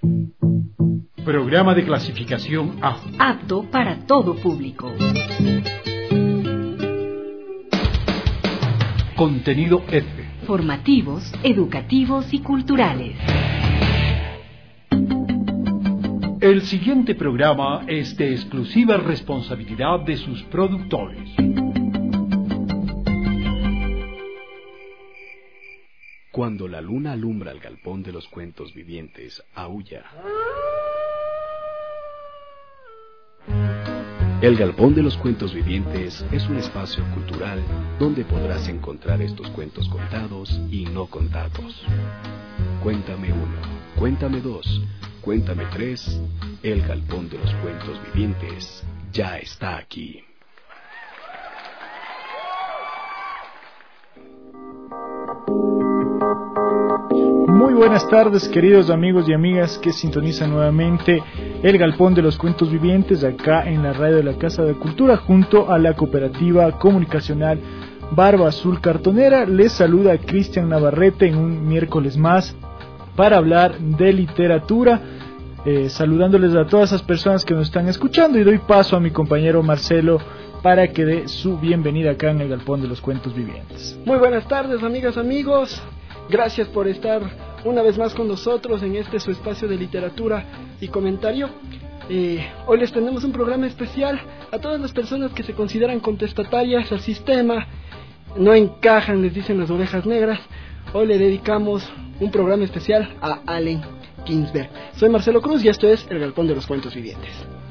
Programa de clasificación A. Apto para todo público. Contenido F. Formativos, educativos y culturales. El siguiente programa es de exclusiva responsabilidad de sus productores. Cuando la luna alumbra el galpón de los cuentos vivientes, aúlla. El Galpón de los Cuentos Vivientes es un espacio cultural donde podrás encontrar estos cuentos contados y no contados. Cuéntame 1, cuéntame 2, cuéntame 3. El Galpón de los Cuentos Vivientes ya está aquí. Muy buenas tardes, queridos amigos y amigas que sintonizan nuevamente el Galpón de los Cuentos Vivientes acá en la radio de la Casa de Cultura junto a la cooperativa comunicacional Barba Azul Cartonera. Les saluda Cristian Navarrete en un miércoles más para hablar de literatura, saludándoles a todas esas personas que nos están escuchando, y doy paso a mi compañero Marcelo para que dé su bienvenida acá en el Galpón de los Cuentos Vivientes. Muy buenas tardes, amigas, amigos. Gracias por estar una vez más con nosotros en este su espacio de literatura y comentario. Hoy les tenemos un programa especial a todas las personas que se consideran contestatarias al sistema, no encajan, les dicen las ovejas negras. Hoy le dedicamos un programa especial a Allen Ginsberg. Soy Marcelo Cruz y esto es El Galpón de los Cuentos Vivientes.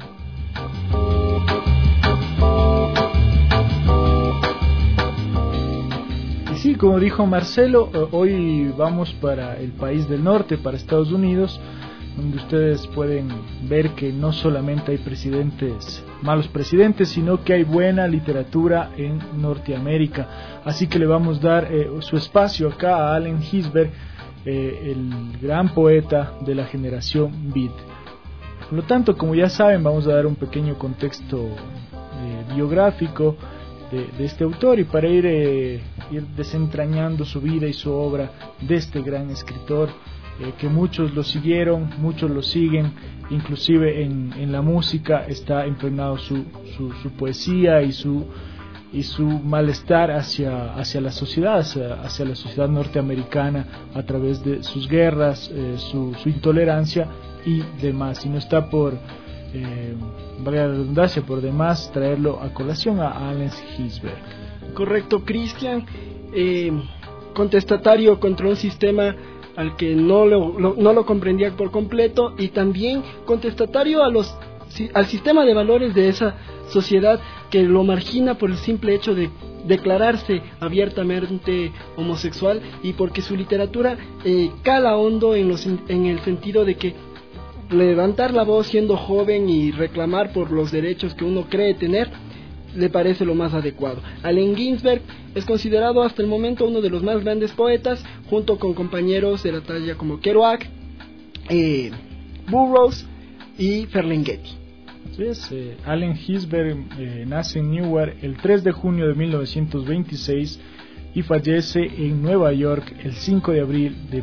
Sí, como dijo Marcelo, hoy vamos para el país del norte, para Estados Unidos, donde ustedes pueden ver que no solamente hay malos presidentes, sino que hay buena literatura en Norteamérica. Así que le vamos a dar su espacio acá a Allen Ginsberg, el gran poeta de la generación Beat. Por lo tanto, como ya saben, vamos a dar un pequeño contexto biográfico de este autor, y para ir desentrañando su vida y su obra de este gran escritor, que muchos lo siguieron, muchos lo siguen, inclusive en la música está impregnado su poesía y su malestar hacia la sociedad, hacia la sociedad norteamericana a través de sus guerras, su intolerancia y demás. Y no está por valga la redundancia, por demás traerlo a colación a Allen Ginsberg. Correcto, Cristian. Contestatario contra un sistema al que no lo comprendía por completo, y también contestatario al sistema de valores de esa sociedad que lo margina por el simple hecho de declararse abiertamente homosexual, y porque su literatura cala hondo en el sentido de que levantar la voz siendo joven y reclamar por los derechos que uno cree tener le parece lo más adecuado. Allen Ginsberg es considerado hasta el momento uno de los más grandes poetas, junto con compañeros de la talla como Kerouac, Burroughs y Ferlinghetti. Allen Ginsberg nace en Newark el 3 de junio de 1926 y fallece en Nueva York el 5 de abril de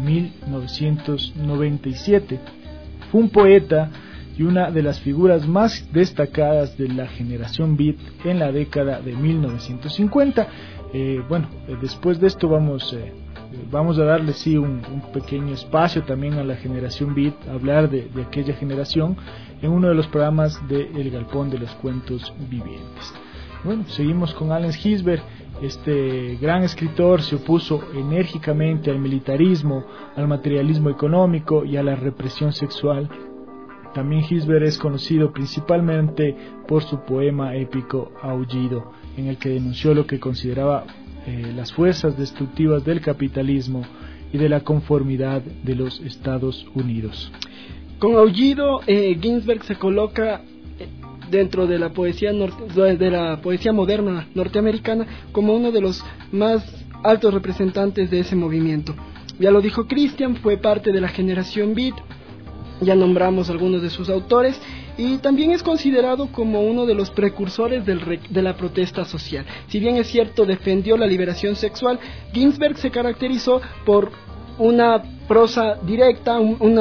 1997. Fue un poeta y una de las figuras más destacadas de la generación Beat en la década de 1950. Después de esto vamos a darle un pequeño espacio también a la generación Beat, hablar de aquella generación en uno de los programas de El Galpón de los Cuentos Vivientes. Bueno, seguimos con Allen Ginsberg. Este gran escritor se opuso enérgicamente al militarismo, al materialismo económico y a la represión sexual. También Ginsberg es conocido principalmente por su poema épico Aullido, en el que denunció lo que consideraba las fuerzas destructivas del capitalismo y de la conformidad de los Estados Unidos. Con Aullido, Ginsberg se coloca dentro de la poesía moderna norteamericana como uno de los más altos representantes de ese movimiento. Ya lo dijo Cristian, fue parte de la generación Beat, ya nombramos algunos de sus autores, y también es considerado como uno de los precursores de la protesta social. Si bien es cierto, defendió la liberación sexual, Ginsberg se caracterizó por una prosa directa, una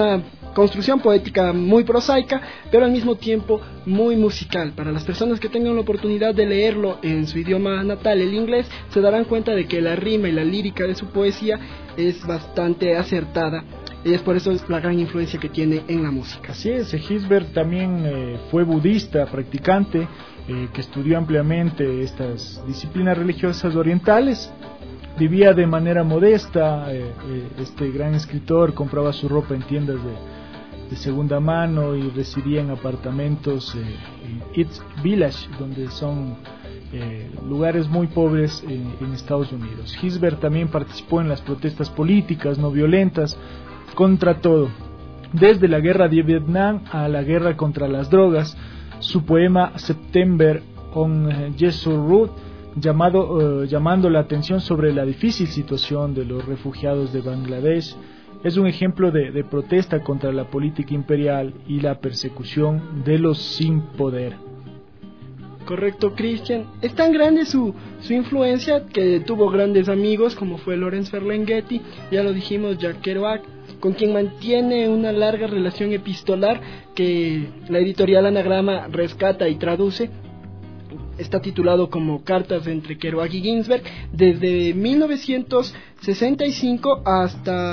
construcción poética muy prosaica, pero al mismo tiempo muy musical. Para las personas que tengan la oportunidad de leerlo en su idioma natal, el inglés, se darán cuenta de que la rima y la lírica de su poesía es bastante acertada. Y es por eso la gran influencia que tiene en la música. Así es, Gisbert también fue budista, practicante, que estudió ampliamente estas disciplinas religiosas orientales. Vivía de manera modesta, este gran escritor compraba su ropa en tiendas de segunda mano y residía en apartamentos en East Village, donde son lugares muy pobres en Estados Unidos. Gisbert también participó en las protestas políticas no violentas contra todo, desde la guerra de Vietnam a la guerra contra las drogas. Su poema September on Jesus Road, llamando la atención sobre la difícil situación de los refugiados de Bangladesh, es un ejemplo de protesta contra la política imperial y la persecución de los sin poder. Correcto, Cristian. Es tan grande su influencia que tuvo grandes amigos como fue Lawrence Ferlinghetti, ya lo dijimos, Jack Kerouac, con quien mantiene una larga relación epistolar que la editorial Anagrama rescata y traduce. Está titulado como Cartas entre Kerouac y Ginsberg, desde 1965 hasta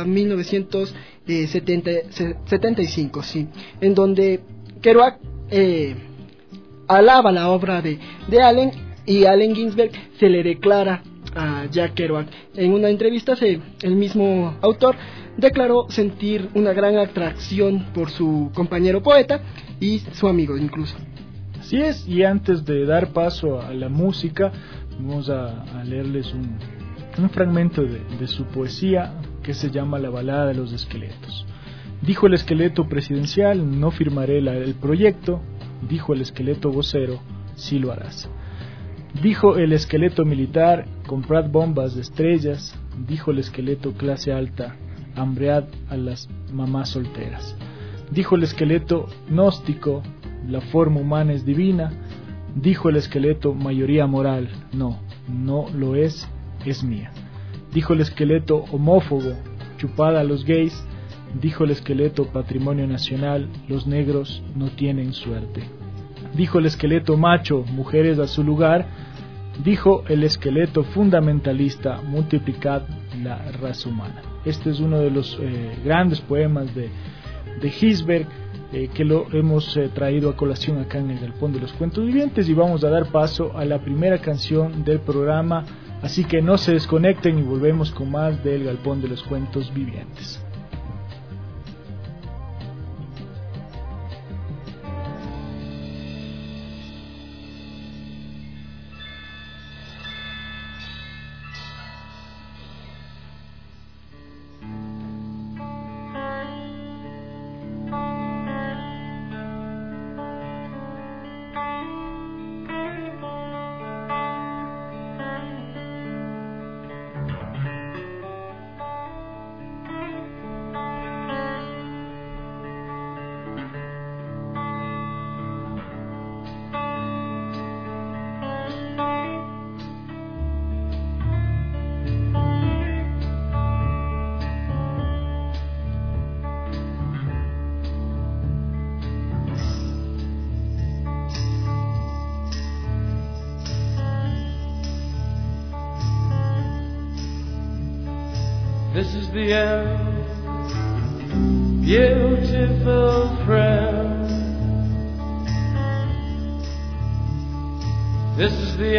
1975, sí, en donde Kerouac alaba la obra de Allen, y Allen Ginsberg se le declara a Jack Kerouac. En una entrevista el mismo autor declaró sentir una gran atracción por su compañero poeta y su amigo incluso. Así es, y antes de dar paso a la música, vamos a leerles un fragmento de su poesía que se llama La balada de los esqueletos. Dijo el esqueleto presidencial: no firmaré el proyecto. Dijo el esqueleto vocero: sí lo harás. Dijo el esqueleto militar: comprad bombas de estrellas. Dijo el esqueleto clase alta: hambread a las mamás solteras. Dijo el esqueleto gnóstico: la forma humana es divina. Dijo el esqueleto mayoría moral: no lo es mía. Dijo el esqueleto homófobo: chupad a los gays. Dijo el esqueleto patrimonio nacional: los negros no tienen suerte. Dijo el esqueleto macho: mujeres a su lugar. Dijo el esqueleto fundamentalista: multiplicad la raza humana. Este es uno de los grandes poemas de Gisbert, que lo hemos traído a colación acá en el Galpón de los Cuentos Vivientes, y vamos a dar paso a la primera canción del programa, así que no se desconecten y volvemos con más del Galpón de los Cuentos Vivientes. This is the end, beautiful friend. This is the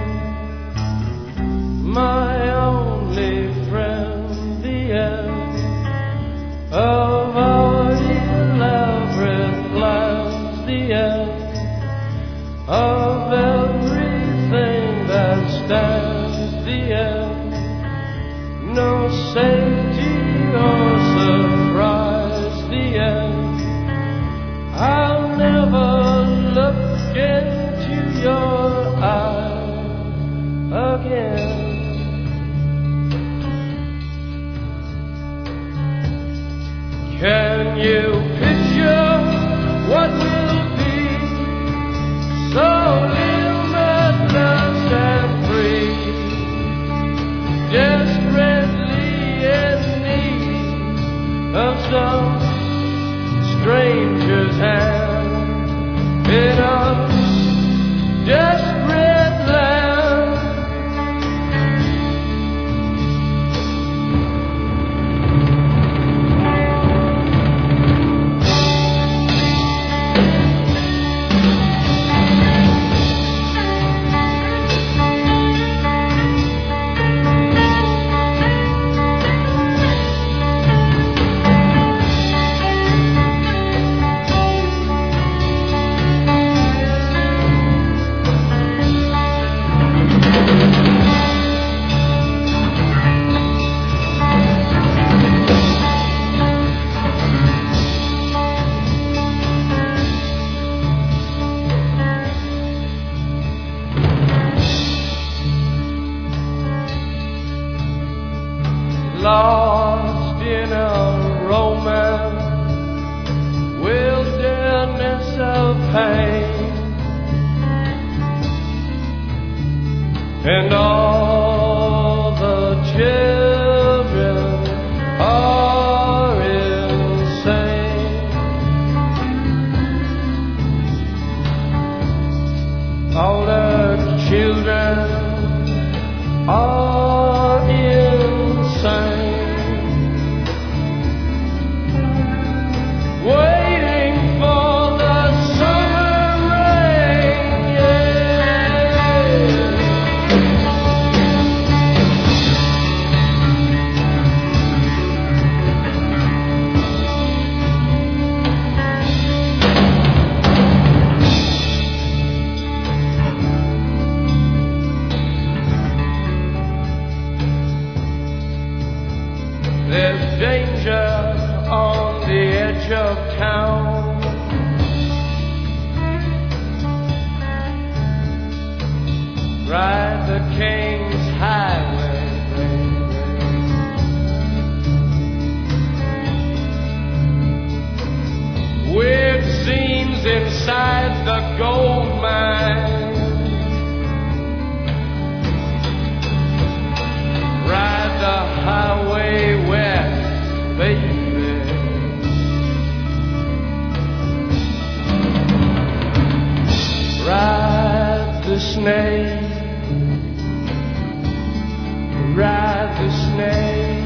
end, my only friend. The end of our elaborate plans. The end of everything that stands. The end. No safety or surprise, the end. I'll never look into your eyes again. pain, and all the children are insane. All the children are insane. Waiting for the summer rain, There's danger on the edge of town. Ride the King's Highway, weird scenes inside the gold mine. Ride the highway west, baby. Ride the snake, ride the snake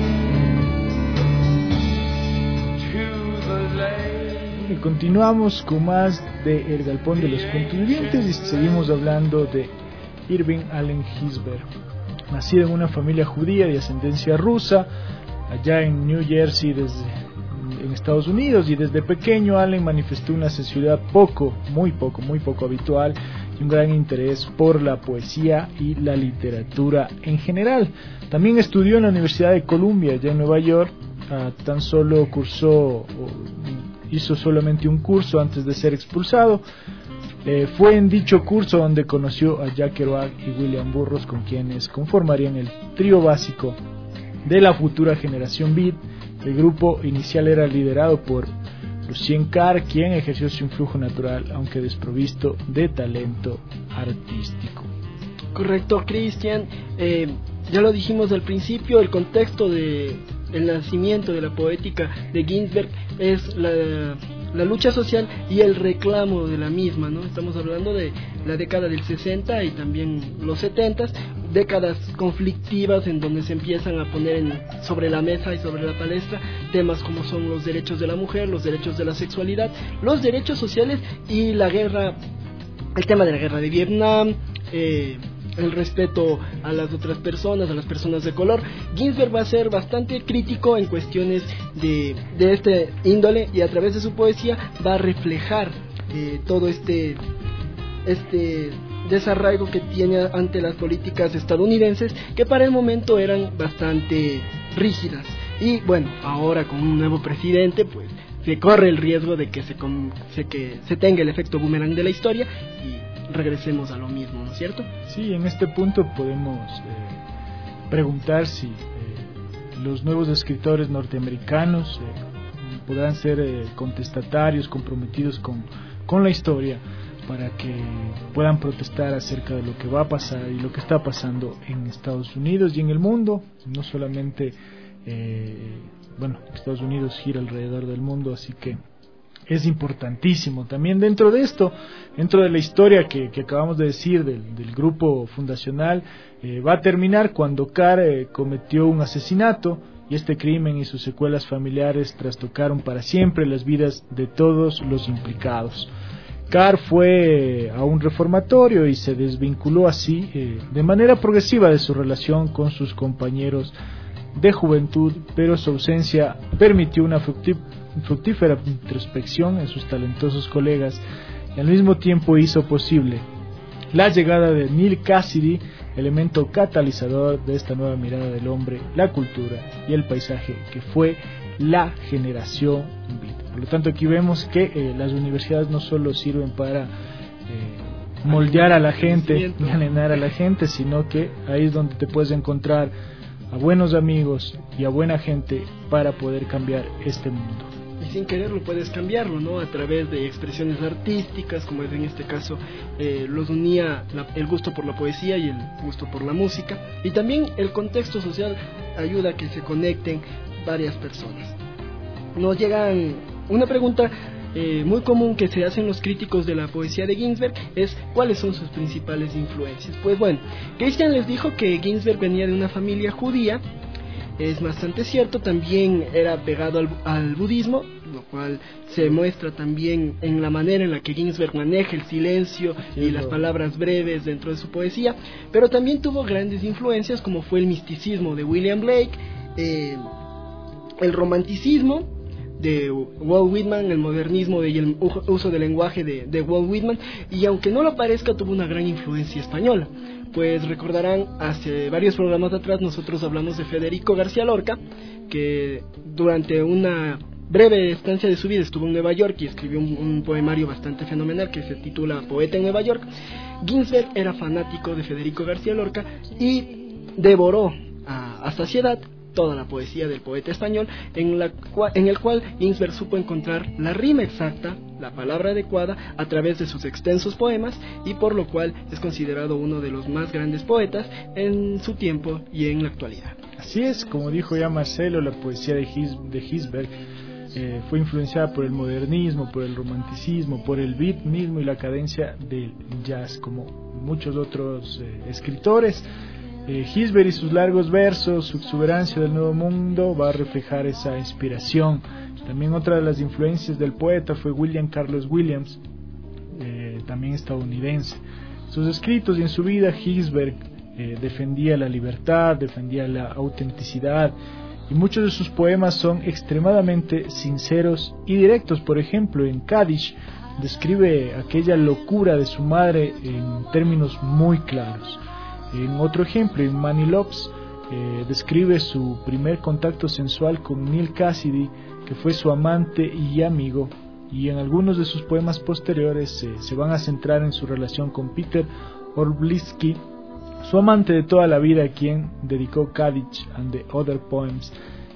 to the lake. Y continuamos con más de El Galpón de los Cuentos Vivientes y seguimos hablando de Irving Allen Ginsberg. Nacido en una familia judía de ascendencia rusa, allá en New Jersey, en Estados Unidos, y desde pequeño Allen manifestó una sensibilidad muy poco habitual y un gran interés por la poesía y la literatura en general. También estudió en la Universidad de Columbia, allá en Nueva York. Tan solo hizo solamente un curso antes de ser expulsado. Fue en dicho curso donde conoció a Jack Kerouac y William Burroughs, con quienes conformarían el trío básico de la futura generación Beat. El grupo inicial era liderado por Lucien Carr, quien ejerció su influjo natural, aunque desprovisto de talento artístico. Correcto, Cristian. Ya lo dijimos al principio, el contexto del nacimiento de la poética de Ginsberg es la lucha social y el reclamo de la misma, ¿no? Estamos hablando de la década del 60 y también los 70, décadas conflictivas en donde se empiezan a poner sobre la mesa y sobre la palestra temas como son los derechos de la mujer, los derechos de la sexualidad, los derechos sociales y la guerra, el tema de la guerra de Vietnam, el respeto a las otras personas, a las personas de color. Ginsberg va a ser bastante crítico en cuestiones de este índole, y a través de su poesía va a reflejar todo este desarraigo que tiene ante las políticas estadounidenses, que para el momento eran bastante rígidas. Y bueno, ahora con un nuevo presidente, pues se corre el riesgo de que se tenga el efecto boomerang de la historia y regresemos a lo mismo, ¿no es cierto? Sí, en este punto podemos preguntar si los nuevos escritores norteamericanos podrán ser contestatarios, comprometidos con la historia, para que puedan protestar acerca de lo que va a pasar y lo que está pasando en Estados Unidos y en el mundo. No solamente Estados Unidos gira alrededor del mundo, así que es importantísimo. También dentro de esto, dentro de la historia que acabamos de decir del grupo fundacional, va a terminar cuando Carr cometió un asesinato, y este crimen y sus secuelas familiares trastocaron para siempre las vidas de todos los implicados. Carr fue a un reformatorio y se desvinculó así de manera progresiva de su relación con sus compañeros de juventud, pero su ausencia permitió una fructífera introspección en sus talentosos colegas, y al mismo tiempo hizo posible la llegada de Neal Cassidy, elemento catalizador de esta nueva mirada del hombre, la cultura y el paisaje, que fue la generación Beat. Por lo tanto, aquí vemos que las universidades no solo sirven para moldear a la gente y alienar a la gente, sino que ahí es donde te puedes encontrar a buenos amigos y a buena gente para poder cambiar este mundo. Y sin quererlo puedes cambiarlo, ¿no? A través de expresiones artísticas, como es en este caso, los unía el gusto por la poesía y el gusto por la música, y también el contexto social ayuda a que se conecten varias personas. Nos llegan una pregunta muy común que se hacen los críticos de la poesía de Ginsberg, es ¿cuáles son sus principales influencias? Pues bueno, Christian les dijo que Ginsberg venía de una familia judía. Es bastante cierto, también era pegado al budismo, lo cual se muestra también en la manera en la que Ginsberg maneja el silencio y las palabras breves dentro de su poesía, pero también tuvo grandes influencias como fue el misticismo de William Blake, el romanticismo de Walt Whitman, el modernismo y el uso del lenguaje de Walt Whitman, y aunque no lo parezca, tuvo una gran influencia española. Pues recordarán, hace varios programas atrás nosotros hablamos de Federico García Lorca, que durante una breve estancia de su vida estuvo en Nueva York y escribió un poemario bastante fenomenal que se titula Poeta en Nueva York. Ginsberg era fanático de Federico García Lorca y devoró a saciedad toda la poesía del poeta español, en el cual Ginsberg supo encontrar la rima exacta, la palabra adecuada, a través de sus extensos poemas, y por lo cual es considerado uno de los más grandes poetas en su tiempo y en la actualidad. Así es, como dijo ya Marcelo, la poesía de Ginsberg fue influenciada por el modernismo, por el romanticismo, por el beat mismo y la cadencia del jazz, como muchos otros escritores. Ginsberg y sus largos versos, su exuberancia del nuevo mundo va a reflejar esa inspiración. También otra de las influencias del poeta fue William Carlos Williams, también estadounidense. En sus escritos y en su vida, Ginsberg defendía la libertad, defendía la autenticidad, y muchos de sus poemas son extremadamente sinceros y directos. Por ejemplo, en Kadish describe aquella locura de su madre en términos muy claros. En otro ejemplo, en Many Loves, describe su primer contacto sensual con Neil Cassidy, que fue su amante y amigo, y en algunos de sus poemas posteriores se van a centrar en su relación con Peter Orbliski, su amante de toda la vida, a quien dedicó Kaddish and the Other Poems,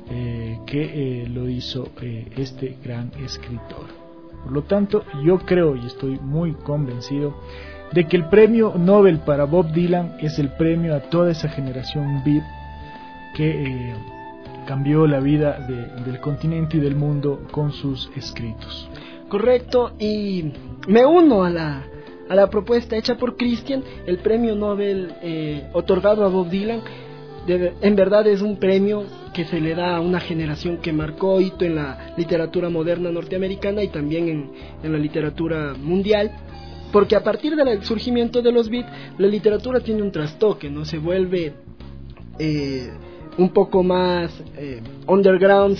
que lo hizo este gran escritor. Por lo tanto, yo creo y estoy muy convencido de que el premio Nobel para Bob Dylan es el premio a toda esa generación beat que cambió la vida del continente y del mundo con sus escritos. Correcto, y me uno a la propuesta hecha por Christian. El premio Nobel otorgado a Bob Dylan en verdad es un premio que se le da a una generación que marcó hito en la literatura moderna norteamericana y también en la literatura mundial, porque a partir del surgimiento de los beats, la literatura tiene un trastoque, ¿no? Se vuelve un poco más underground,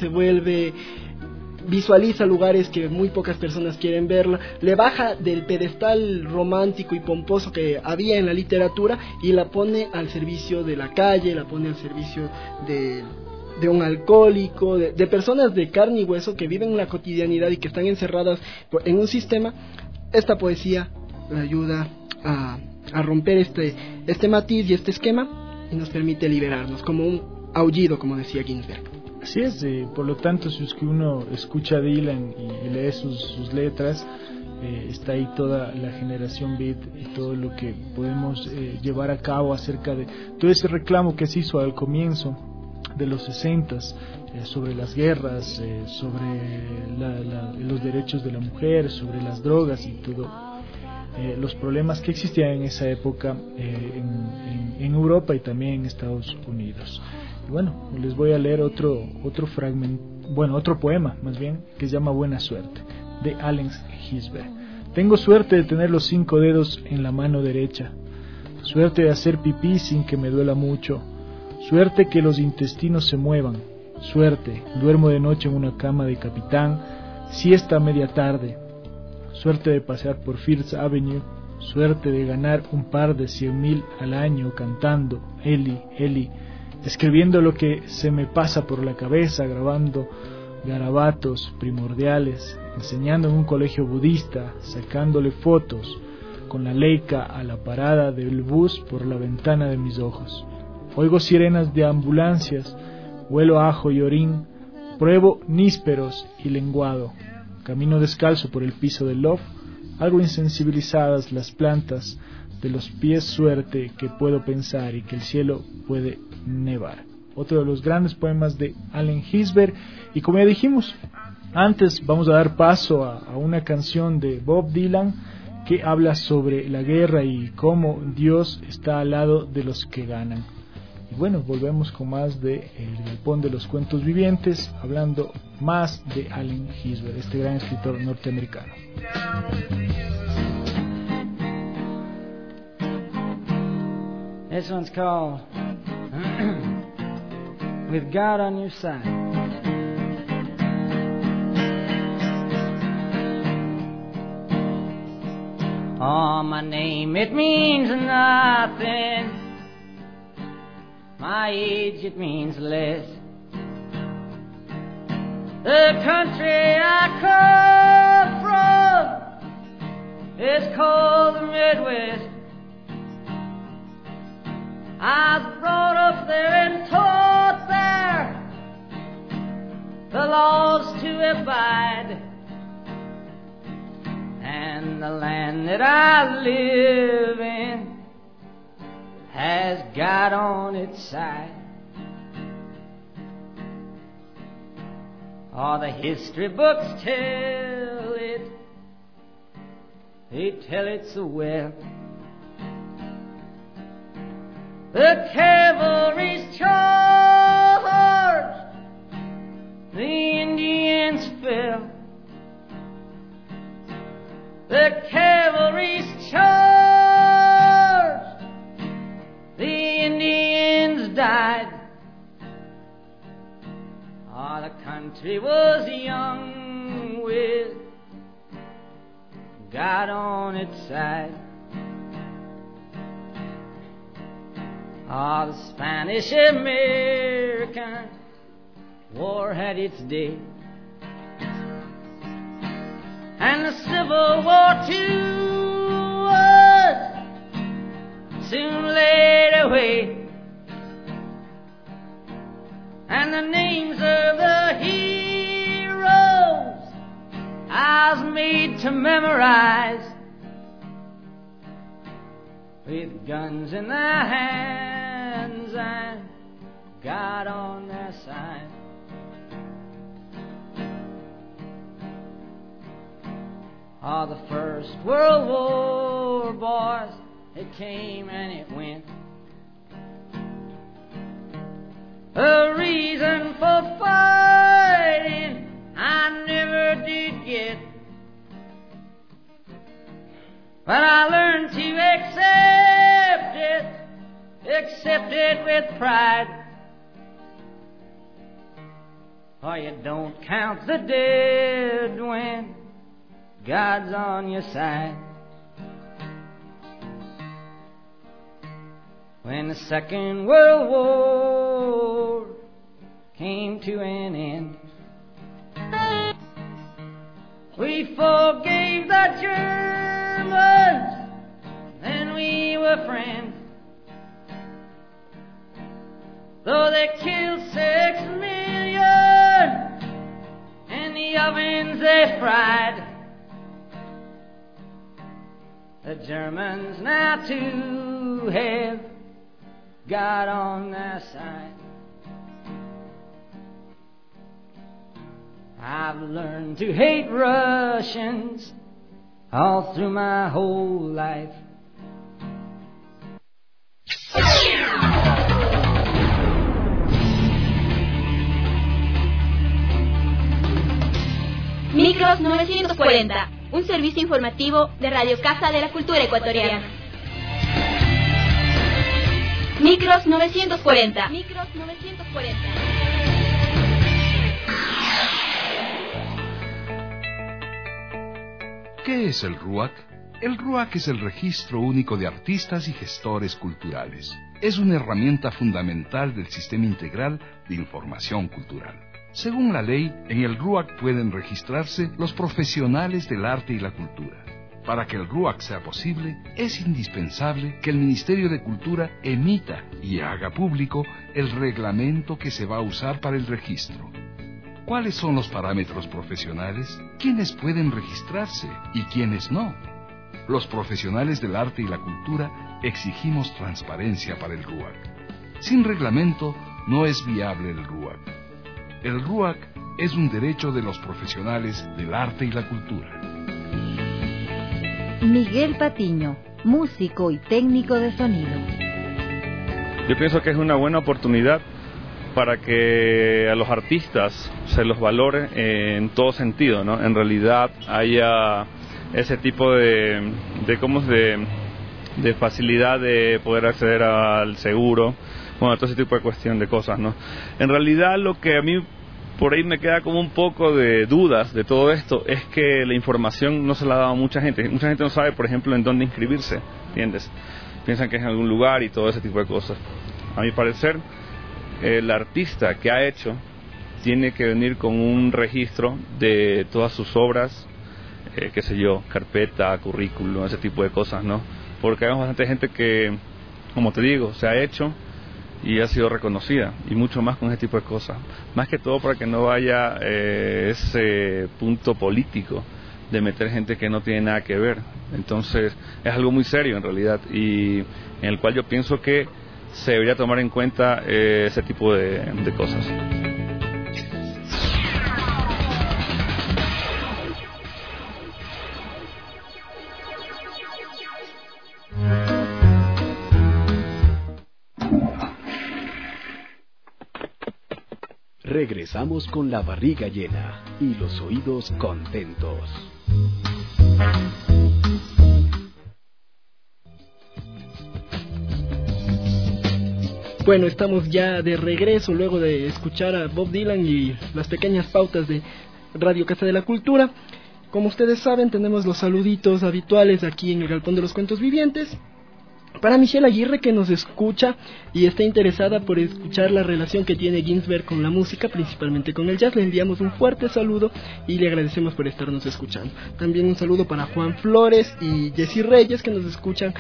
visualiza lugares que muy pocas personas quieren verla, le baja del pedestal romántico y pomposo que había en la literatura y la pone al servicio de la calle, la pone al servicio de un alcohólico, de personas de carne y hueso que viven la cotidianidad y que están encerradas en un sistema. Esta poesía le ayuda a romper este matiz y este esquema y nos permite liberarnos, como un aullido, como decía Ginsberg. Así es, por lo tanto, si es que uno escucha a Dylan y lee sus letras, está ahí toda la generación beat y todo lo que podemos llevar a cabo acerca de todo ese reclamo que se hizo al comienzo de los 60s sobre las guerras, sobre los derechos de la mujer, sobre las drogas y todo los problemas que existían en esa época en Europa y también en Estados Unidos. Y bueno, les voy a leer otro fragmento, otro poema más bien, que se llama Buena Suerte, de Allen Ginsberg. Tengo suerte de tener los 5 dedos en la mano derecha, suerte de hacer pipí sin que me duela mucho, suerte que los intestinos se muevan, suerte, duermo de noche en una cama de capitán, siesta a media tarde, suerte de pasear por First Avenue, suerte de ganar un par de 100,000 al año cantando Eli, Eli, escribiendo lo que se me pasa por la cabeza, grabando garabatos primordiales, enseñando en un colegio budista, sacándole fotos con la Leica a la parada del bus por la ventana de mis ojos. Oigo sirenas de ambulancias, huelo a ajo y orín, Pruebo nísperos y lenguado, camino descalzo por el piso del loft, algo insensibilizadas las plantas de los pies, suerte que puedo pensar y que el cielo puede nevar. Otro de los grandes poemas de Allen Ginsberg. Y como ya dijimos antes, vamos a dar paso a una canción de Bob Dylan que habla sobre la guerra y cómo Dios está al lado de los que ganan. Y bueno, volvemos con más de El Galpón de los Cuentos Vivientes, hablando más de Allen Ginsberg, este gran escritor norteamericano. This one's called With God on Your Side. Oh, my name, it means nothing. My age, it means less. The country I come from is called the Midwest. I was brought up there and taught there the laws to abide. And the land that I live in has God on its side. Oh, the history books tell it, they tell it so well. The cavalry's charged, the Indians fell. The cavalry's charged, the Indians died. Oh, the country was young with God on its side. Oh, the Spanish-American War had its day, and the Civil War too was soon laid away. And the names of the heroes I was made to memorize, with guns in their hands and God on their side. Oh, the First World War, boys, it came and it went. A reason for fighting I never did get, but I learned to accept it with pride. For you don't count the dead when God's on your side. When the Second World War came to an end, we forgave the Germans, then we were friends. Though they killed 6 million in the ovens they fried, the Germans now too have God on their side. I've learned to hate Russians all through my whole life. Micros 940, un servicio informativo de Radio Casa de la Cultura Ecuatoriana. Micros 940. Micros 940. ¿Qué es el RUAC? El RUAC es el Registro Único de Artistas y Gestores Culturales. Es una herramienta fundamental del Sistema Integral de Información Cultural. Según la ley, en el RUAC pueden registrarse los profesionales del arte y la cultura. Para que el RUAC sea posible, es indispensable que el Ministerio de Cultura emita y haga público el reglamento que se va a usar para el registro. ¿Cuáles son los parámetros profesionales? ¿Quiénes pueden registrarse y quiénes no? Los profesionales del arte y la cultura exigimos transparencia para el RUAC. Sin reglamento no es viable el RUAC. El RUAC es un derecho de los profesionales del arte y la cultura. Miguel Patiño, músico y técnico de sonido. Yo pienso que es una buena oportunidad para que a los artistas se los valore en todo sentido, ¿no? En realidad haya ese tipo de facilidad de poder acceder al seguro, bueno, todo ese tipo de cuestión de cosas, ¿no? En realidad lo que a mí por ahí me queda como un poco de dudas de todo esto es que la información no se la ha dado a mucha gente. Mucha gente no sabe, por ejemplo, en dónde inscribirse, ¿entiendes? Piensan que es en algún lugar y todo ese tipo de cosas. A mi parecer, el artista que ha hecho tiene que venir con un registro de todas sus obras, qué sé yo, carpeta, currículum, ese tipo de cosas, ¿no? Porque hay bastante gente que, como te digo, se ha hecho y ha sido reconocida, y mucho más con ese tipo de cosas. Más que todo para que no vaya ese punto político de meter gente que no tiene nada que ver. Entonces, es algo muy serio en realidad, y en el cual yo pienso que se debería tomar en cuenta ese tipo de cosas. Regresamos con la barriga llena y los oídos contentos. Bueno, estamos ya de regreso luego de escuchar a Bob Dylan y las pequeñas pautas de Radio Casa de la Cultura. Como ustedes saben, tenemos los saluditos habituales aquí en el Galpón de los Cuentos Vivientes. Para Michelle Aguirre, que nos escucha y está interesada por escuchar la relación que tiene Ginsberg con la música, principalmente con el jazz, le enviamos un fuerte saludo y le agradecemos por estarnos escuchando. También un saludo para Juan Flores y Jessy Reyes, que nos escuchan,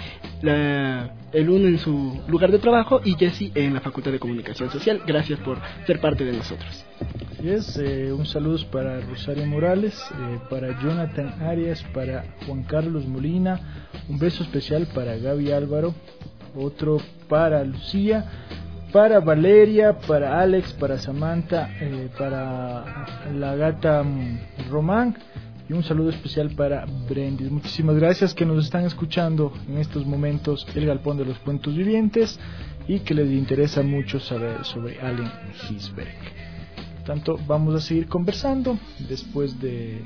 el uno en su lugar de trabajo y Jessy en la Facultad de Comunicación Social. Gracias por ser parte de nosotros. Así es, un saludo para Rosario Morales, para Jonathan Arias, para Juan Carlos Molina, un beso especial para Gaby Álvaro, otro para Lucía, para Valeria, para Alex, para Samantha, para la gata Román, y un saludo especial para Brendis. Muchísimas gracias que nos están escuchando en estos momentos el Galpón de los Cuentos Vivientes y que les interesa mucho saber sobre Allen Ginsberg. Tanto vamos a seguir conversando después de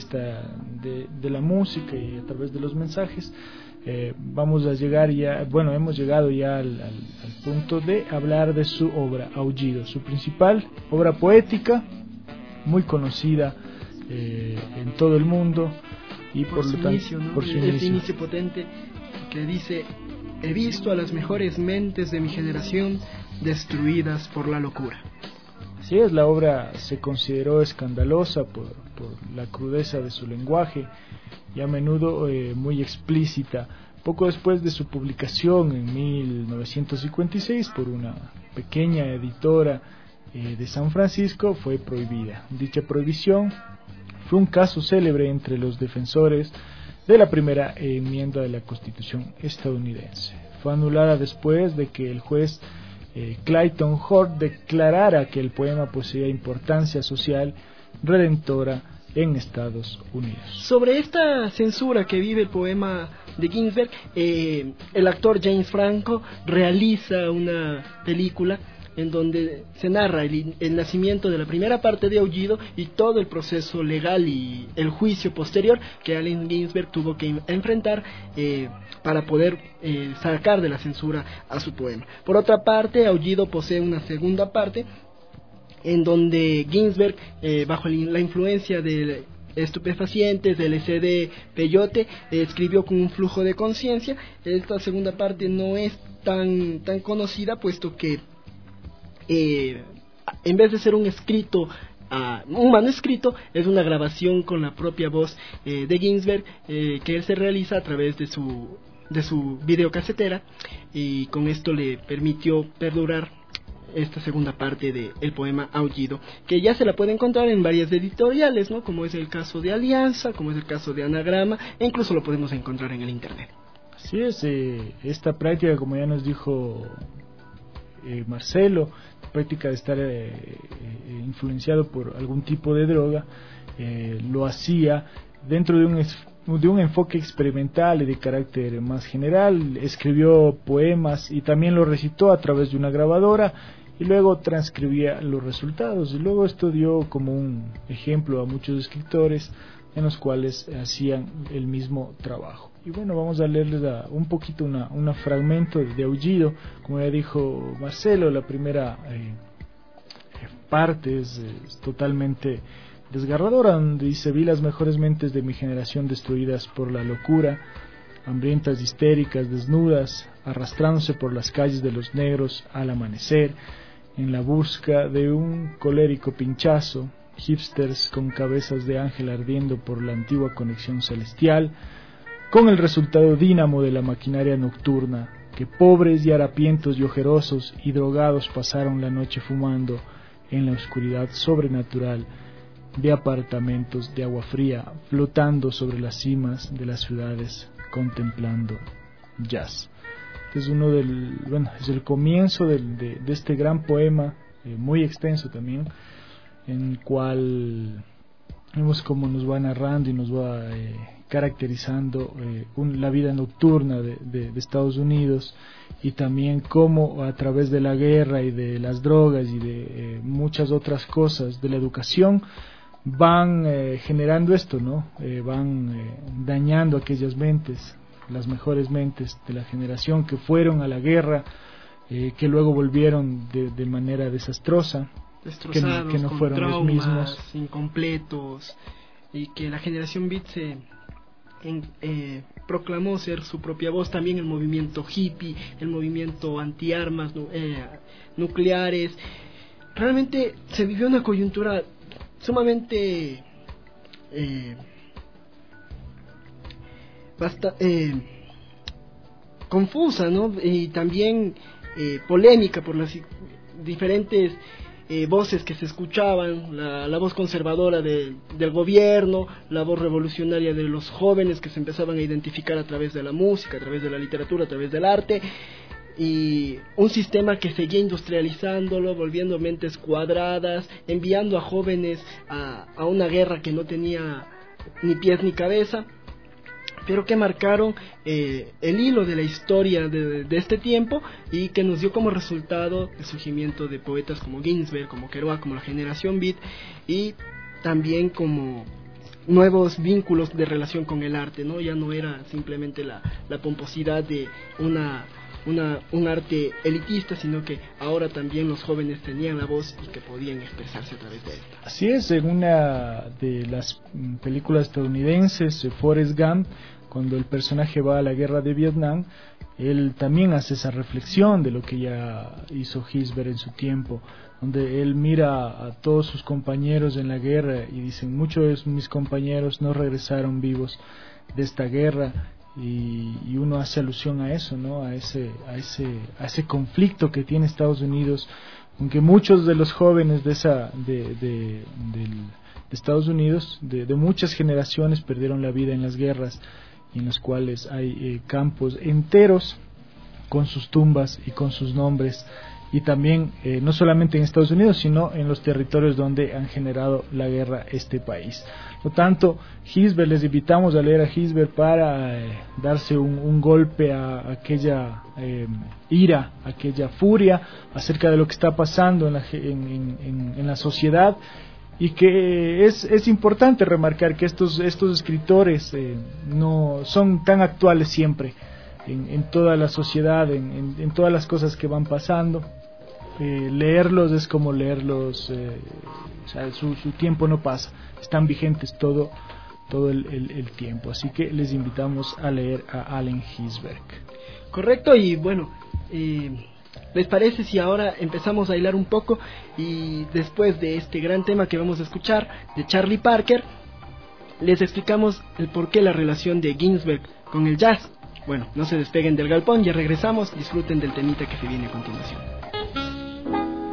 la música y a través de los mensajes. Vamos a llegar ya, bueno, hemos llegado ya al punto de hablar de su obra Aullido, su principal obra poética, muy conocida en todo el mundo y por lo tanto, ¿no? Por su inicio potente que dice: he visto a las mejores mentes de mi generación destruidas por la locura. Así es, la obra se consideró escandalosa por la crudeza de su lenguaje y a menudo muy explícita. Poco después de su publicación en 1956 por una pequeña editora de San Francisco, fue prohibida. Dicha prohibición fue un caso célebre entre los defensores de la primera enmienda de la Constitución estadounidense. Fue anulada después de que el juez Clayton Hort declarara que el poema poseía importancia social redentora en Estados Unidos. Sobre esta censura que vive el poema de Ginsberg, el actor James Franco realiza una película en donde se narra el nacimiento de la primera parte de Aullido y todo el proceso legal y el juicio posterior que Allen Ginsberg tuvo que enfrentar para poder sacar de la censura a su poema. Por otra parte, Aullido posee una segunda parte en donde Ginsberg, bajo la influencia de estupefacientes, del LSD, peyote, escribió con un flujo de conciencia. Esta segunda parte no es tan conocida, puesto que en vez de ser un escrito, un manuscrito, es una grabación con la propia voz de Ginsberg, que él se realiza a través de su videocasetera, y con esto le permitió perdurar esta segunda parte del poema Aullido, que ya se la puede encontrar en varias editoriales, ¿no? Como es el caso de Alianza, como es el caso de Anagrama, e incluso lo podemos encontrar en el internet. Así es, esta práctica, como ya nos dijo Marcelo, práctica de estar influenciado por algún tipo de droga, lo hacía dentro de un enfoque experimental y de carácter más general. Escribió poemas y también lo recitó a través de una grabadora y luego transcribía los resultados, y luego esto dio como un ejemplo a muchos escritores en los cuales hacían el mismo trabajo. Y bueno, vamos a leerles un poquito un fragmento de Aullido. Como ya dijo Marcelo, la primera parte es totalmente desgarradora, donde dice: vi las mejores mentes de mi generación destruidas por la locura, hambrientas, histéricas, desnudas, arrastrándose por las calles de los negros al amanecer, en la busca de un colérico pinchazo, hipsters con cabezas de ángel ardiendo por la antigua conexión celestial, con el resultado dínamo de la maquinaria nocturna, que pobres y harapientos y ojerosos y drogados pasaron la noche fumando en la oscuridad sobrenatural de apartamentos de agua fría, flotando sobre las cimas de las ciudades, contemplando jazz. Es es el comienzo de este gran poema, muy extenso también, en el cual vemos cómo nos va narrando y nos va caracterizando la vida nocturna de Estados Unidos, y también cómo a través de la guerra y de las drogas y de muchas otras cosas, de la educación, van generando esto, ¿no? Van dañando aquellas mentes, las mejores mentes de la generación que fueron a la guerra, que luego volvieron de manera desastrosa, destrozados, que no con fueron traumas, los mismos, incompletos, y que la generación Beat proclamó ser su propia voz. También el movimiento hippie, el movimiento antiarmas nucleares. Realmente se vivió una coyuntura sumamente confusa, ¿no? Y también polémica por las diferentes voces que se escuchaban, la voz conservadora del gobierno, la voz revolucionaria de los jóvenes que se empezaban a identificar a través de la música, a través de la literatura, a través del arte, y un sistema que seguía industrializándolo, volviendo mentes cuadradas, enviando a jóvenes a una guerra que no tenía ni pies ni cabeza, pero que marcaron el hilo de la historia de este tiempo, y que nos dio como resultado el surgimiento de poetas como Ginsberg, como Kerouac, como la generación Beat, y también como nuevos vínculos de relación con el arte, ¿no? Ya no era simplemente la pomposidad de un arte elitista, sino que ahora también los jóvenes tenían la voz y que podían expresarse a través de esta. Así es, en una de las películas estadounidenses, Forrest Gump, cuando el personaje va a la guerra de Vietnam, él también hace esa reflexión de lo que ya hizo Ginsberg en su tiempo, donde él mira a todos sus compañeros en la guerra y dicen: muchos de mis compañeros no regresaron vivos de esta guerra. Y uno hace alusión a eso, ¿no? A ese conflicto que tiene Estados Unidos, aunque muchos de los jóvenes de Estados Unidos, de muchas generaciones, perdieron la vida en las guerras, y en los cuales hay campos enteros con sus tumbas y con sus nombres, y también no solamente en Estados Unidos, sino en los territorios donde han generado la guerra este país. Por lo tanto, Ginsberg, les invitamos a leer a Ginsberg para darse un golpe a aquella ira, aquella furia acerca de lo que está pasando en la sociedad, y que es importante remarcar que estos escritores no son tan actuales siempre en toda la sociedad, en todas las cosas que van pasando. Leerlos es como leerlos, o sea, su tiempo no pasa, están vigentes todo el tiempo, así que les invitamos a leer a Allen Ginsberg. Correcto, y bueno, ¿les parece si ahora empezamos a hilar un poco, y después de este gran tema que vamos a escuchar de Charlie Parker, les explicamos el por qué la relación de Ginsberg con el jazz? Bueno, no se despeguen del galpón, ya regresamos, disfruten del temita que se viene a continuación.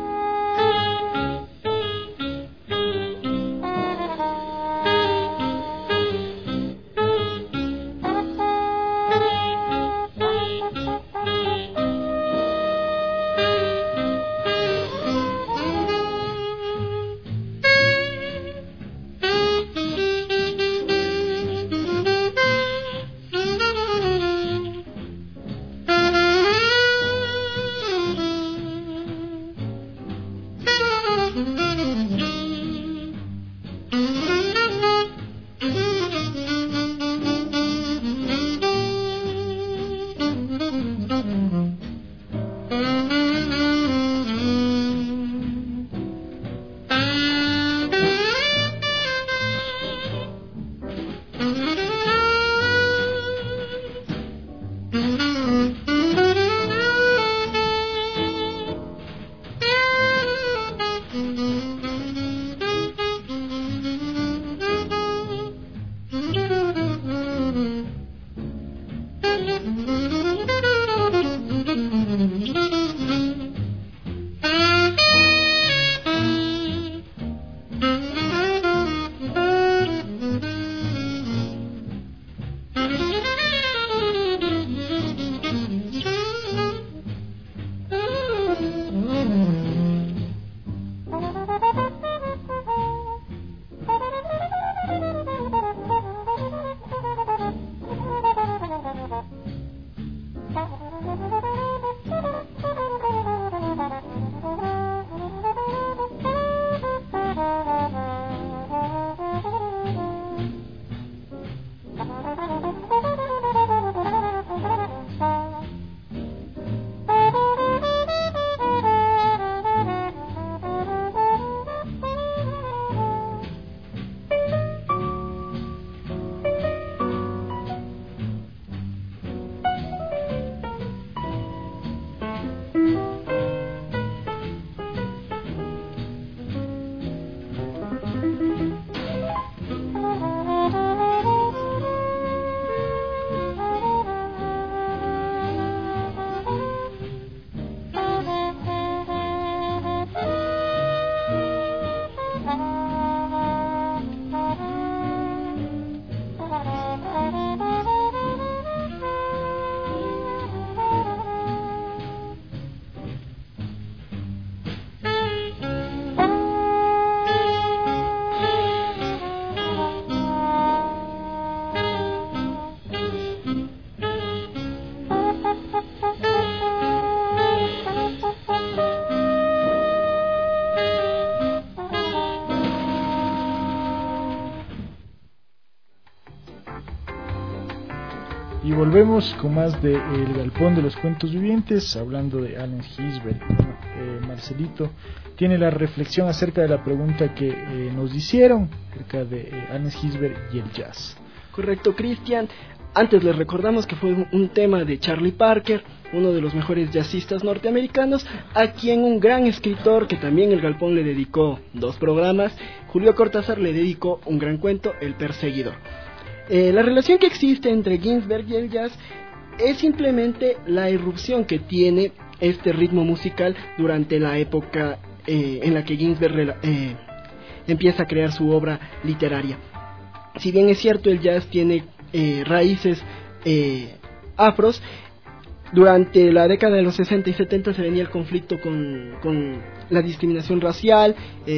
Y volvemos con más de El Galpón de los Cuentos Vivientes, hablando de Allen Ginsberg. Marcelito tiene la reflexión acerca de la pregunta que nos hicieron acerca de Allen Ginsberg y el jazz. Correcto, Cristian. Antes les recordamos que fue un tema de Charlie Parker, uno de los mejores jazzistas norteamericanos, a quien un gran escritor, que también El Galpón le dedicó 2 programas, Julio Cortázar, le dedicó un gran cuento, El Perseguidor. La relación que existe entre Ginsberg y el jazz es simplemente la irrupción que tiene este ritmo musical durante la época en la que Ginsberg empieza a crear su obra literaria. Si bien es cierto, el jazz tiene raíces afros, durante la década de los 60 y 70 se venía el conflicto con la discriminación racial,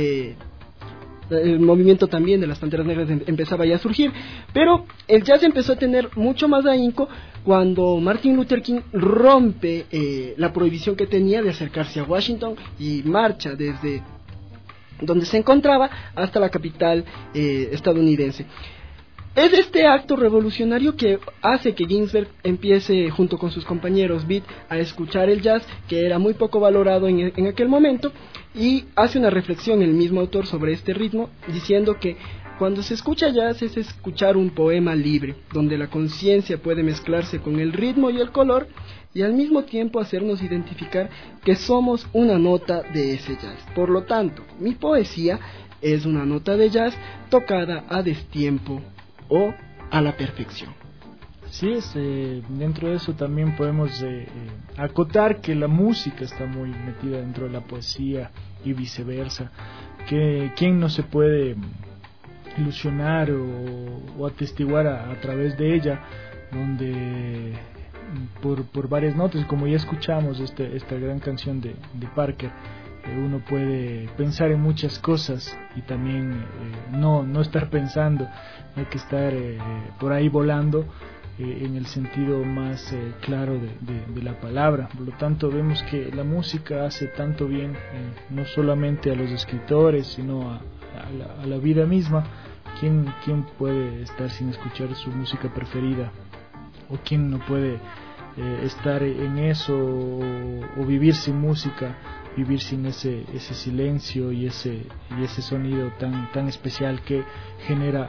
el movimiento también de las Panteras Negras empezaba ya a surgir, pero el jazz empezó a tener mucho más ahínco cuando Martin Luther King rompe la prohibición que tenía de acercarse a Washington y marcha desde donde se encontraba hasta la capital estadounidense. Es este acto revolucionario que hace que Ginsberg empiece, junto con sus compañeros beat, a escuchar el jazz, que era muy poco valorado en aquel momento, y hace una reflexión el mismo autor sobre este ritmo, diciendo que cuando se escucha jazz es escuchar un poema libre, donde la conciencia puede mezclarse con el ritmo y el color, y al mismo tiempo hacernos identificar que somos una nota de ese jazz. Por lo tanto, mi poesía es una nota de jazz tocada a destiempo o a la perfección. Sí, dentro de eso también podemos acotar que la música está muy metida dentro de la poesía y viceversa, que quién no se puede ilusionar o atestiguar a través de ella, donde por varias notas, como ya escuchamos esta gran canción de Parker, uno puede pensar en muchas cosas y también no estar pensando, no hay que estar por ahí volando en el sentido más claro de la palabra. Por lo tanto, vemos que la música hace tanto bien, no solamente a los escritores, sino a la vida misma. ¿Quién puede estar sin escuchar su música preferida? ¿O quién no puede estar en eso o vivir sin música, vivir sin ese silencio y ese sonido tan especial que genera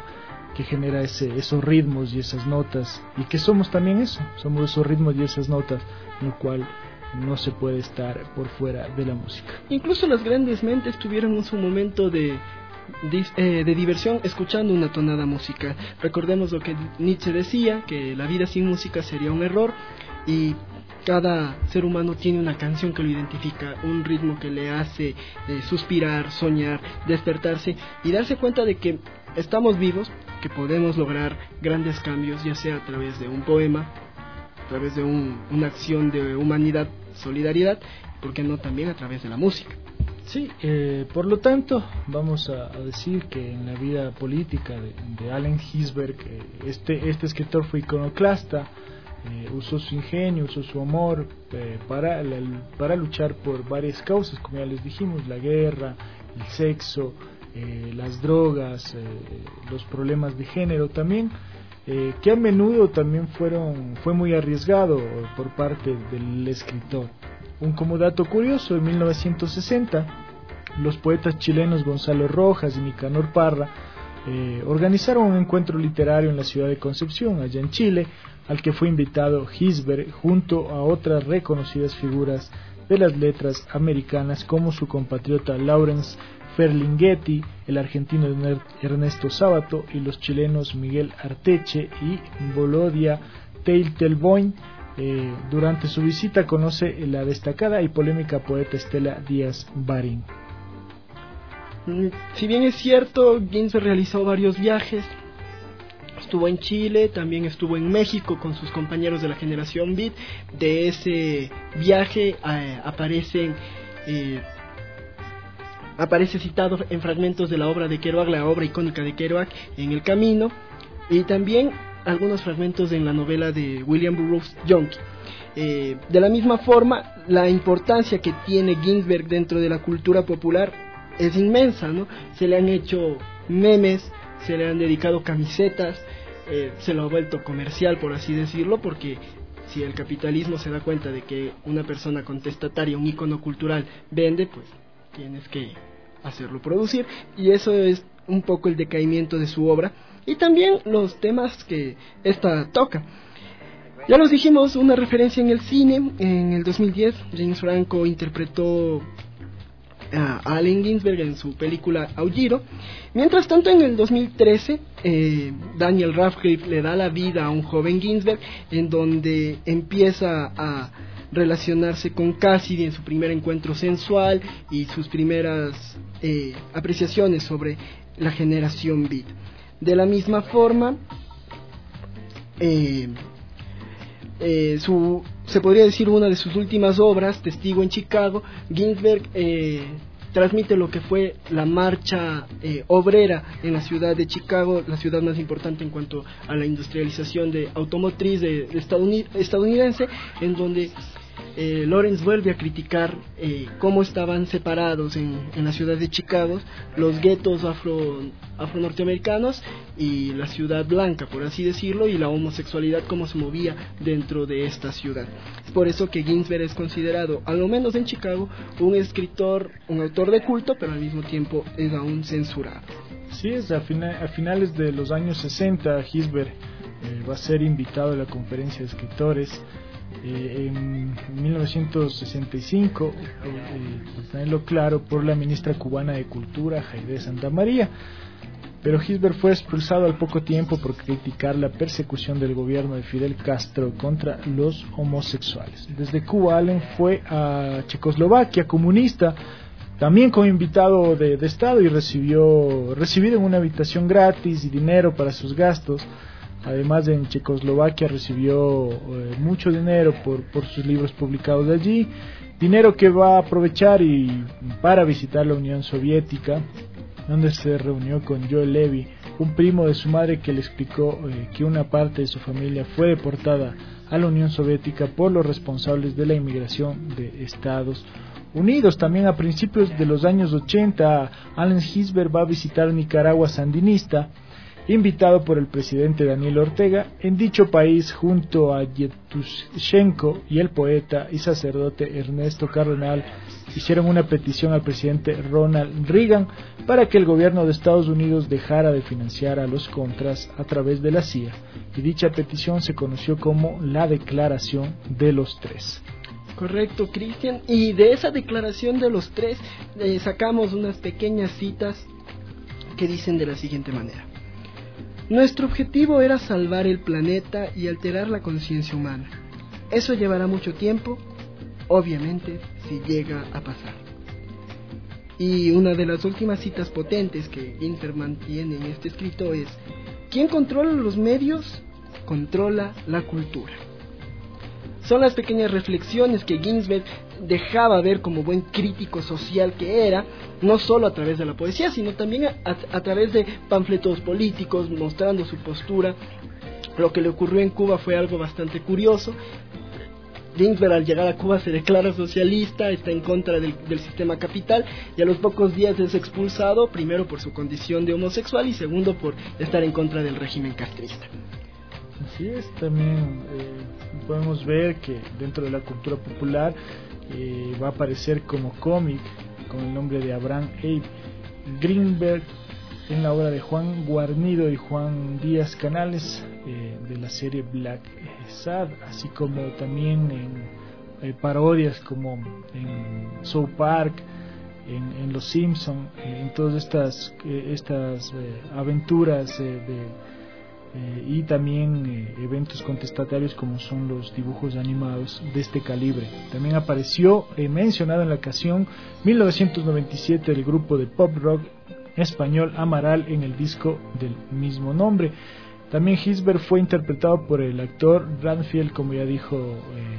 esos ritmos y esas notas, y que somos también eso, somos esos ritmos y esas notas, en lo cual no se puede estar por fuera de la música. Incluso las grandes mentes tuvieron su momento de diversión escuchando una tonada musical. Recordemos lo que Nietzsche decía, que la vida sin música sería un error, y cada ser humano tiene una canción que lo identifica, un ritmo que le hace suspirar, soñar, despertarse y darse cuenta de que estamos vivos, que podemos lograr grandes cambios, ya sea a través de un poema, a través de una acción de humanidad, solidaridad, ¿por qué no también a través de la música? Sí, por lo tanto, vamos a decir que en la vida política de Allen Ginsberg, este escritor fue iconoclasta, usó su ingenio, usó su amor para luchar por varias causas, como ya les dijimos, la guerra, el sexo, las drogas, los problemas de género también, que a menudo también fue muy arriesgado por parte del escritor. Como dato curioso, en 1960 los poetas chilenos Gonzalo Rojas y Nicanor Parra organizaron un encuentro literario en la ciudad de Concepción, allá en Chile, al que fue invitado Ginsberg junto a otras reconocidas figuras de las letras americanas como su compatriota Lawrence Ferlinghetti, el argentino Ernesto Sábato y los chilenos Miguel Arteche y Volodya Teitelboim. Durante su visita conoce la destacada y polémica poeta Estela Díaz Barín. Si bien es cierto, Ginsberg realizó varios viajes. Estuvo en Chile, también estuvo en México con sus compañeros de la generación Beat. De ese viaje aparece citado en fragmentos de la obra de Kerouac, la obra icónica de Kerouac, En el Camino, y también algunos fragmentos en la novela de William Burroughs, Yonkie. De la misma forma, la importancia que tiene Ginsberg dentro de la cultura popular es inmensa, ¿no? Se le han hecho memes, se le han dedicado camisetas, se lo ha vuelto comercial, por así decirlo, porque si el capitalismo se da cuenta de que una persona contestataria, un ícono cultural, vende, pues tienes que hacerlo producir, y eso es un poco el decaimiento de su obra, y también los temas que esta toca. Ya los dijimos, una referencia en el cine. En el 2010 James Franco interpretó a Allen Ginsberg en su película Augiro. Mientras tanto, en el 2013 Daniel Radcliffe le da la vida a un joven Ginsberg, en donde empieza a relacionarse con Cassidy en su primer encuentro sensual y sus primeras apreciaciones sobre la generación beat. De la misma forma, se podría decir una de sus últimas obras, Testigo en Chicago, Ginsberg transmite lo que fue la marcha obrera en la ciudad de Chicago, la ciudad más importante en cuanto a la industrialización de automotriz estadounidense, en donde Lawrence vuelve a criticar cómo estaban separados en la ciudad de Chicago los guetos afro-norteamericanos y la ciudad blanca, por así decirlo, y la homosexualidad cómo se movía dentro de esta ciudad. Es por eso que Ginsberg es considerado, al menos en Chicago, un escritor, un autor de culto, pero al mismo tiempo es aún censurado. Sí, es a finales de los años 60 Ginsberg va a ser invitado a la conferencia de escritores. En 1965, por tenerlo claro, por la ministra cubana de Cultura, Jaide Santamaría, pero Ginsberg fue expulsado al poco tiempo por criticar la persecución del gobierno de Fidel Castro contra los homosexuales. Desde Cuba, Allen fue a Checoslovaquia comunista, también como invitado de Estado, y recibido en una habitación gratis y dinero para sus gastos. Además, en Checoslovaquia recibió mucho dinero por sus libros publicados de allí, dinero que va a aprovechar para visitar la Unión Soviética, donde se reunió con Joel Levy, un primo de su madre, que le explicó que una parte de su familia fue deportada a la Unión Soviética por los responsables de la inmigración de Estados Unidos. También a principios de los años 80, Allen Ginsberg va a visitar Nicaragua sandinista, invitado por el presidente Daniel Ortega. En dicho país, junto a Yevtushenko y el poeta y sacerdote Ernesto Cardenal, hicieron una petición al presidente Ronald Reagan para que el gobierno de Estados Unidos dejara de financiar a los contras a través de la CIA, y dicha petición se conoció como la Declaración de los Tres. Correcto, Cristian, y de esa Declaración de los Tres sacamos unas pequeñas citas que dicen de la siguiente manera: nuestro objetivo era salvar el planeta y alterar la conciencia humana. Eso llevará mucho tiempo, obviamente, si llega a pasar. Y una de las últimas citas potentes que Ginsberg mantiene en este escrito es: quien controla los medios, controla la cultura. Son las pequeñas reflexiones que Ginsberg dejaba ver como buen crítico social que era, no solo a través de la poesía, sino también a través de panfletos políticos, mostrando su postura. Lo que le ocurrió en Cuba fue algo bastante curioso. Ginsberg, al llegar a Cuba, se declara socialista, está en contra del sistema capital, y a los pocos días es expulsado, primero por su condición de homosexual y segundo por estar en contra del régimen castrista. Así es, también podemos ver que dentro de la cultura popular va a aparecer como cómic con el nombre de Abraham Abe Greenberg en la obra de Juan Guarnido y Juan Díaz Canales de la serie Black Sad, así como también en parodias como en South Park, en Los Simpson, en todas estas aventuras y también eventos contestatarios como son los dibujos animados de este calibre. También apareció mencionado en la canción 1997 del grupo de pop rock español Amaral en el disco del mismo nombre. También Ginsberg fue interpretado por el actor Radfield, como ya dijo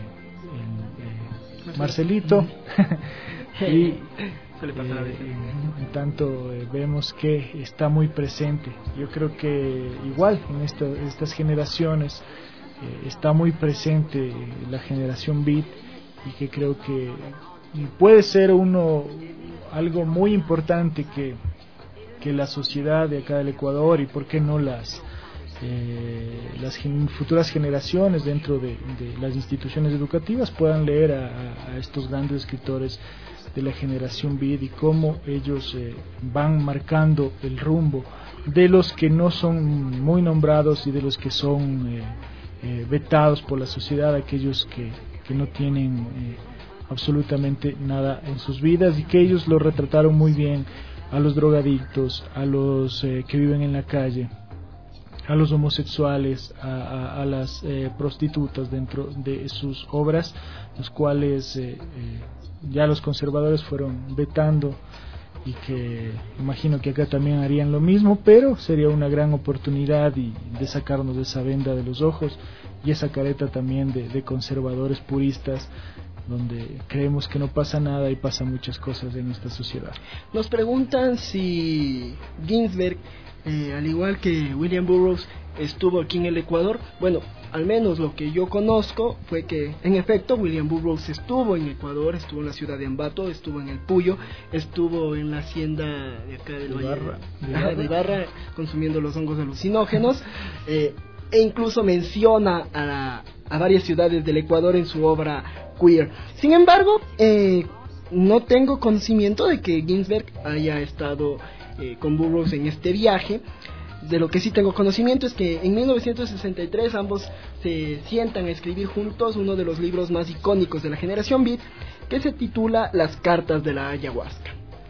Marcelito. Y en tanto vemos que está muy presente. Yo creo que igual en estas generaciones está muy presente la generación beat, y que creo que puede ser algo muy importante que la sociedad de acá del Ecuador, y por qué no las las futuras generaciones dentro de las instituciones educativas puedan leer a estos grandes escritores de la generación beat y cómo ellos van marcando el rumbo de los que no son muy nombrados y de los que son vetados por la sociedad, aquellos que no tienen absolutamente nada en sus vidas, y que ellos lo retrataron muy bien: a los drogadictos, a los que viven en la calle, a los homosexuales, a las prostitutas dentro de sus obras, los cuales ya los conservadores fueron vetando, y que imagino que acá también harían lo mismo, pero sería una gran oportunidad de sacarnos de esa venda de los ojos y esa careta también de conservadores puristas, donde creemos que no pasa nada y pasan muchas cosas en esta sociedad. Nos preguntan si Ginsberg, al igual que William Burroughs, estuvo aquí en el Ecuador. Bueno, al menos lo que yo conozco fue que, en efecto, William Burroughs estuvo en Ecuador, estuvo en la ciudad de Ambato, estuvo en el Puyo, estuvo en la hacienda de acá del Valle de Ibarra, consumiendo los hongos alucinógenos, e incluso menciona a varias ciudades del Ecuador en su obra Queer. Sin embargo, no tengo conocimiento de que Ginsberg haya estado con Burroughs en este viaje. De lo que sí tengo conocimiento es que en 1963 ambos se sientan a escribir juntos uno de los libros más icónicos de la generación beat, que se titula Las cartas de la ayahuasca,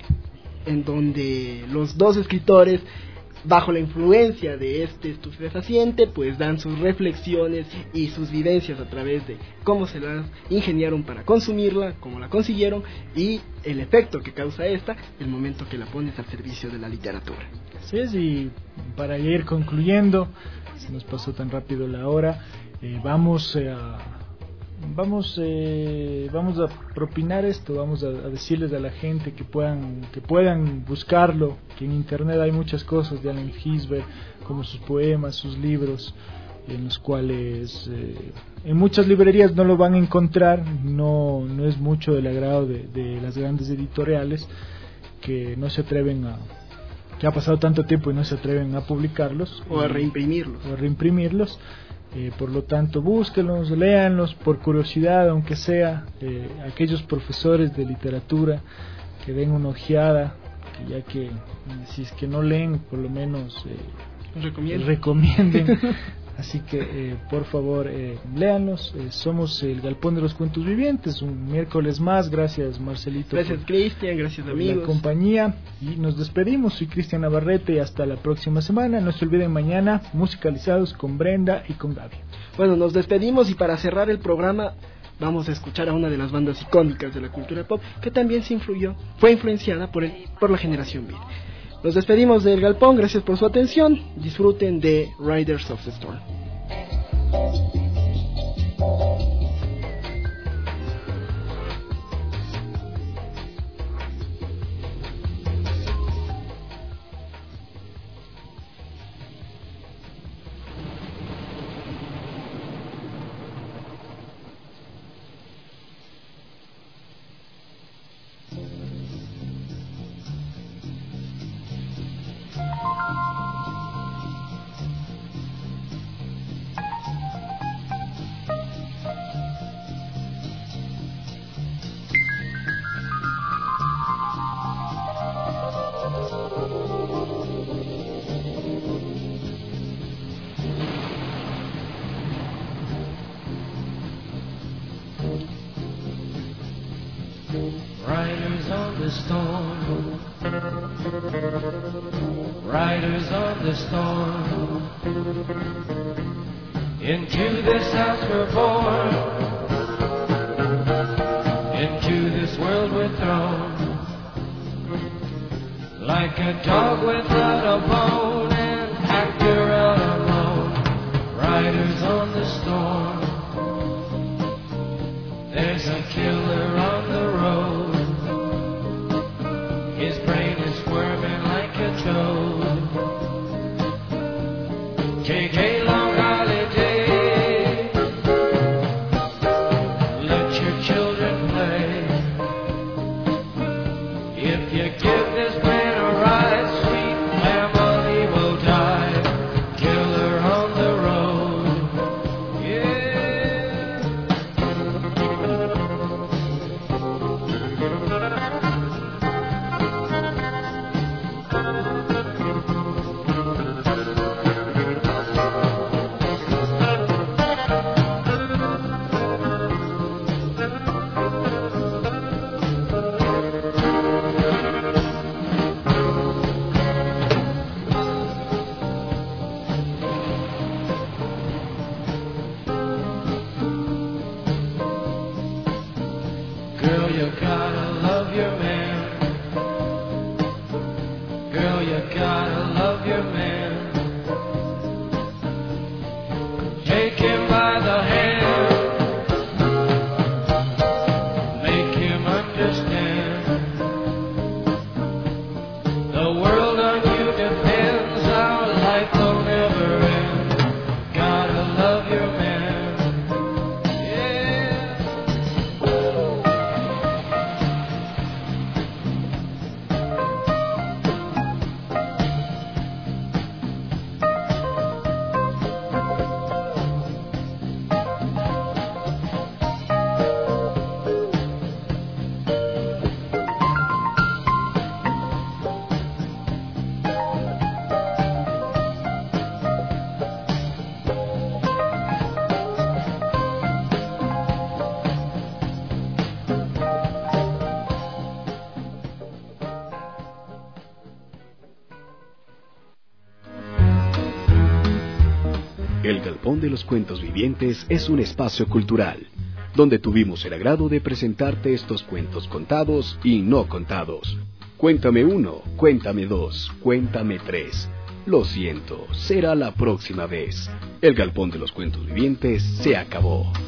en donde los dos escritores, bajo la influencia de este estupefaciente, pues dan sus reflexiones y sus vivencias a través de cómo se las ingeniaron para consumirla, cómo la consiguieron y el efecto que causa esta el momento que la pones al servicio de la literatura. Así es, y para ir concluyendo, se nos pasó tan rápido la hora, vamos a propinar esto, vamos a decirles a la gente que puedan buscarlo, que en internet hay muchas cosas de Allen Ginsberg, como sus poemas, sus libros, en los cuales en muchas librerías no lo van a encontrar, no es mucho del agrado de las grandes editoriales, que no se atreven que ha pasado tanto tiempo y no se atreven a publicarlos o a reimprimirlos. Por lo tanto, búsquenlos, léanlos por curiosidad, aunque sea aquellos profesores de literatura que den una ojeada, que ya que si es que no leen, por lo menos recomienden. Así que por favor, léanlos. Somos el Galpón de los Cuentos Vivientes, un miércoles más. Gracias, Marcelito. Gracias, Cristian. Gracias, amigos. La compañía. Y nos despedimos. Soy Cristian Navarrete y hasta la próxima semana. No se olviden, mañana musicalizados con Brenda y con Gaby. Bueno, nos despedimos y para cerrar el programa vamos a escuchar a una de las bandas icónicas de la cultura pop que también fue influenciada por la generación beat. Nos despedimos del Galpón, gracias por su atención. Disfruten de Riders of the Storm. Riders of the storm, riders of the storm, into this house we're born, into this world we're thrown, like a dog without a bone, an actor out alone, riders on the storm. There's a killer on the road, his brain is squirming like a toad. Take a long holiday, let your children play. If you give this man a ride, sweet family will die. Killer on Galpón de los Cuentos Vivientes es un espacio cultural, donde tuvimos el agrado de presentarte estos cuentos contados y no contados. Cuéntame 1, cuéntame 2, cuéntame 3. Lo siento, será la próxima vez. El Galpón de los Cuentos Vivientes se acabó.